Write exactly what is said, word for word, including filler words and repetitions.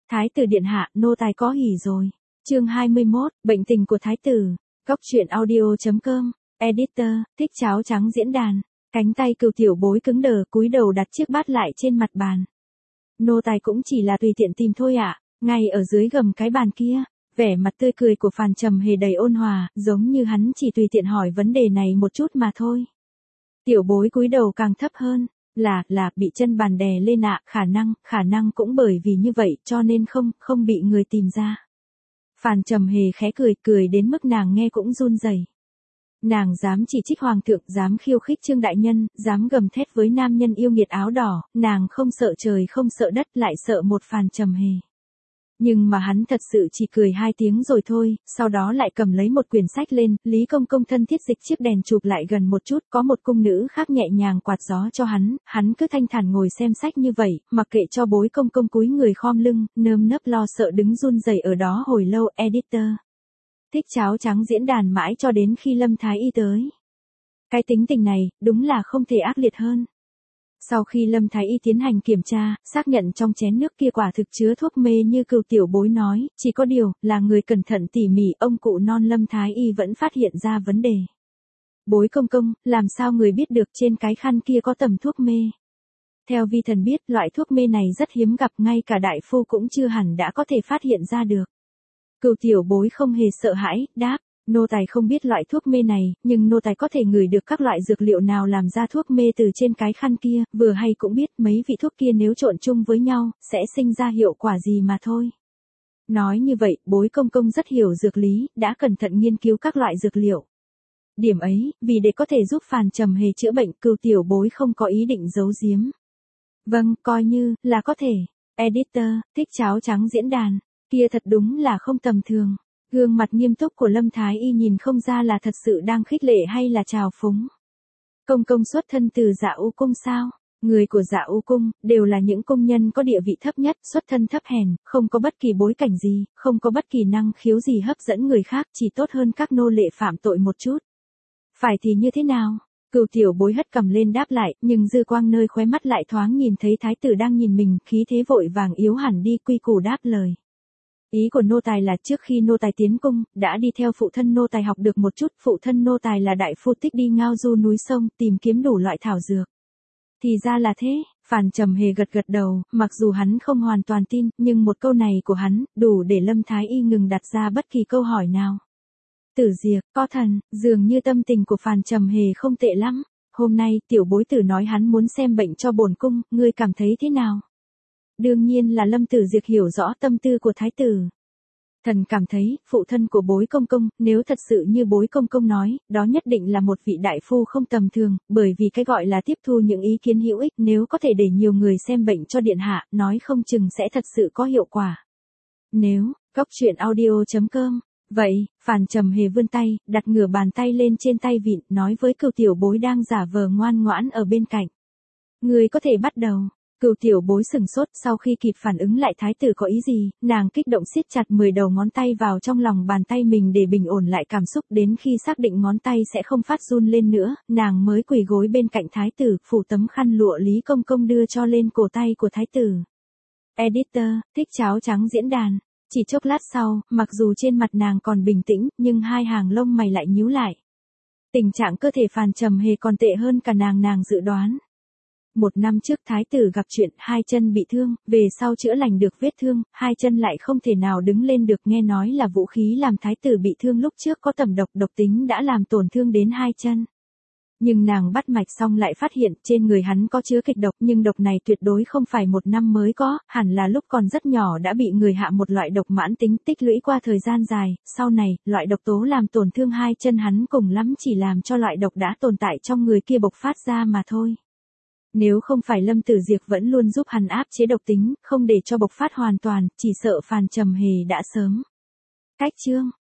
Thái tử điện hạ, nô tài có hỉ rồi. Chương hai mươi mốt, bệnh tình của thái tử. Góc truyện audio chấm com. Editor, thích cháo trắng diễn đàn. Cánh tay Cừu Tiểu Bối cứng đờ, cúi đầu đặt chiếc bát lại trên mặt bàn. Nô tài cũng chỉ là tùy tiện tìm thôi ạ. Ngay ở dưới gầm cái bàn kia, vẻ mặt tươi cười của Phàn Trầm Hề đầy ôn hòa, giống như hắn chỉ tùy tiện hỏi vấn đề này một chút mà thôi. Tiểu Bối cúi đầu càng thấp hơn. Là, là, bị chân bàn đè lên ạ, khả năng, khả năng cũng bởi vì như vậy, cho nên không, không bị người tìm ra. Phàn Trầm Hề khẽ cười, cười đến mức nàng nghe cũng run rẩy. Nàng dám chỉ trích hoàng thượng, dám khiêu khích Trương đại nhân, dám gầm thét với nam nhân yêu nghiệt áo đỏ, nàng không sợ trời không sợ đất, lại sợ một Phàn Trầm Hề. Nhưng mà hắn thật sự chỉ cười hai tiếng rồi thôi, sau đó lại cầm lấy một quyển sách lên, Lý Công Công thân thiết dịch chiếc đèn chụp lại gần một chút, có một cung nữ khác nhẹ nhàng quạt gió cho hắn, hắn cứ thanh thản ngồi xem sách như vậy, mặc kệ cho Bối Công Công cúi người khom lưng, nơm nớp lo sợ đứng run rẩy ở đó hồi lâu. Editor, thích cháo trắng diễn đàn mãi cho đến khi Lâm Thái Y tới. Cái tính tình này, đúng là không thể ác liệt hơn. Sau khi Lâm Thái Y tiến hành kiểm tra, xác nhận trong chén nước kia quả thực chứa thuốc mê như Cừu Tiểu Bối nói, chỉ có điều, là người cẩn thận tỉ mỉ, ông cụ non Lâm Thái Y vẫn phát hiện ra vấn đề. Bối Công Công, làm sao người biết được trên cái khăn kia có tầm thuốc mê? Theo vi thần biết, loại thuốc mê này rất hiếm gặp, ngay cả đại phu cũng chưa hẳn đã có thể phát hiện ra được. Cừu Tiểu Bối không hề sợ hãi, đáp. Nô tài không biết loại thuốc mê này, nhưng nô tài có thể ngửi được các loại dược liệu nào làm ra thuốc mê từ trên cái khăn kia, vừa hay cũng biết mấy vị thuốc kia nếu trộn chung với nhau, sẽ sinh ra hiệu quả gì mà thôi. Nói như vậy, Bối Công Công rất hiểu dược lý, đã cẩn thận nghiên cứu các loại dược liệu. Điểm ấy, vì để có thể giúp Phàn Trầm Hề chữa bệnh, Cừu Tiểu Bối không có ý định giấu giếm. Vâng, coi như, là có thể. Editor, thích cháo trắng diễn đàn. Kia thật đúng là không tầm thường. Gương mặt nghiêm túc của Lâm Thái Y nhìn không ra là thật sự đang khích lệ hay là trào phúng. Công công xuất thân từ Dạ U cung sao? Người của Dạ U cung đều là những công nhân có địa vị thấp nhất, xuất thân thấp hèn, không có bất kỳ bối cảnh gì, không có bất kỳ năng khiếu gì hấp dẫn người khác, chỉ tốt hơn các nô lệ phạm tội một chút. Phải thì như thế nào? Cừu Tiểu Bối hất cầm lên đáp lại, nhưng dư quang nơi khóe mắt lại thoáng nhìn thấy thái tử đang nhìn mình, khí thế vội vàng yếu hẳn đi, quy củ đáp lời. Ý của nô tài là trước khi nô tài tiến cung, đã đi theo phụ thân nô tài học được một chút, phụ thân nô tài là đại phu thích đi ngao du núi sông, tìm kiếm đủ loại thảo dược. Thì ra là thế, Phàn Trầm Hề gật gật đầu, mặc dù hắn không hoàn toàn tin, nhưng một câu này của hắn, đủ để Lâm Thái Y ngừng đặt ra bất kỳ câu hỏi nào. Tử Diệp, có thần, dường như tâm tình của Phàn Trầm Hề không tệ lắm. Hôm nay, tiểu bối tử nói hắn muốn xem bệnh cho bổn cung, ngươi cảm thấy thế nào? Đương nhiên là Lâm Tử Diệp hiểu rõ tâm tư của thái tử. Thần cảm thấy, phụ thân của Bối Công Công, nếu thật sự như Bối Công Công nói, đó nhất định là một vị đại phu không tầm thường, bởi vì cái gọi là tiếp thu những ý kiến hữu ích, nếu có thể để nhiều người xem bệnh cho điện hạ, nói không chừng sẽ thật sự có hiệu quả. Nếu, góc truyện audio chấm com. Vậy, Phàn Trầm Hề vươn tay, đặt ngửa bàn tay lên trên tay vịn, nói với Cừu Tiểu Bối đang giả vờ ngoan ngoãn ở bên cạnh. Người có thể bắt đầu. Cừu Tiểu Bối sừng sốt, sau khi kịp phản ứng lại thái tử có ý gì, nàng kích động siết chặt mười đầu ngón tay vào trong lòng bàn tay mình để bình ổn lại cảm xúc, đến khi xác định ngón tay sẽ không phát run lên nữa, nàng mới quỳ gối bên cạnh thái tử, phủ tấm khăn lụa Lý Công Công đưa cho lên cổ tay của thái tử. Editor, thích cháo trắng diễn đàn. Chỉ chốc lát sau, mặc dù trên mặt nàng còn bình tĩnh, nhưng hai hàng lông mày lại nhíu lại. Tình trạng cơ thể Phàn Trầm Hề còn tệ hơn cả nàng nàng dự đoán. Một năm trước thái tử gặp chuyện, hai chân bị thương, về sau chữa lành được vết thương, hai chân lại không thể nào đứng lên được, nghe nói là vũ khí làm thái tử bị thương lúc trước có tầm độc, độc tính đã làm tổn thương đến hai chân. Nhưng nàng bắt mạch xong lại phát hiện trên người hắn có chứa kịch độc, nhưng độc này tuyệt đối không phải một năm mới có, hẳn là lúc còn rất nhỏ đã bị người hạ một loại độc mãn tính tích lũy qua thời gian dài, sau này, loại độc tố làm tổn thương hai chân hắn cùng lắm chỉ làm cho loại độc đã tồn tại trong người kia bộc phát ra mà thôi. Nếu không phải Lâm Tử Diệp vẫn luôn giúp hắn áp chế độc tính, không để cho bộc phát hoàn toàn, chỉ sợ Phàn Trầm Hề đã sớm cách chương.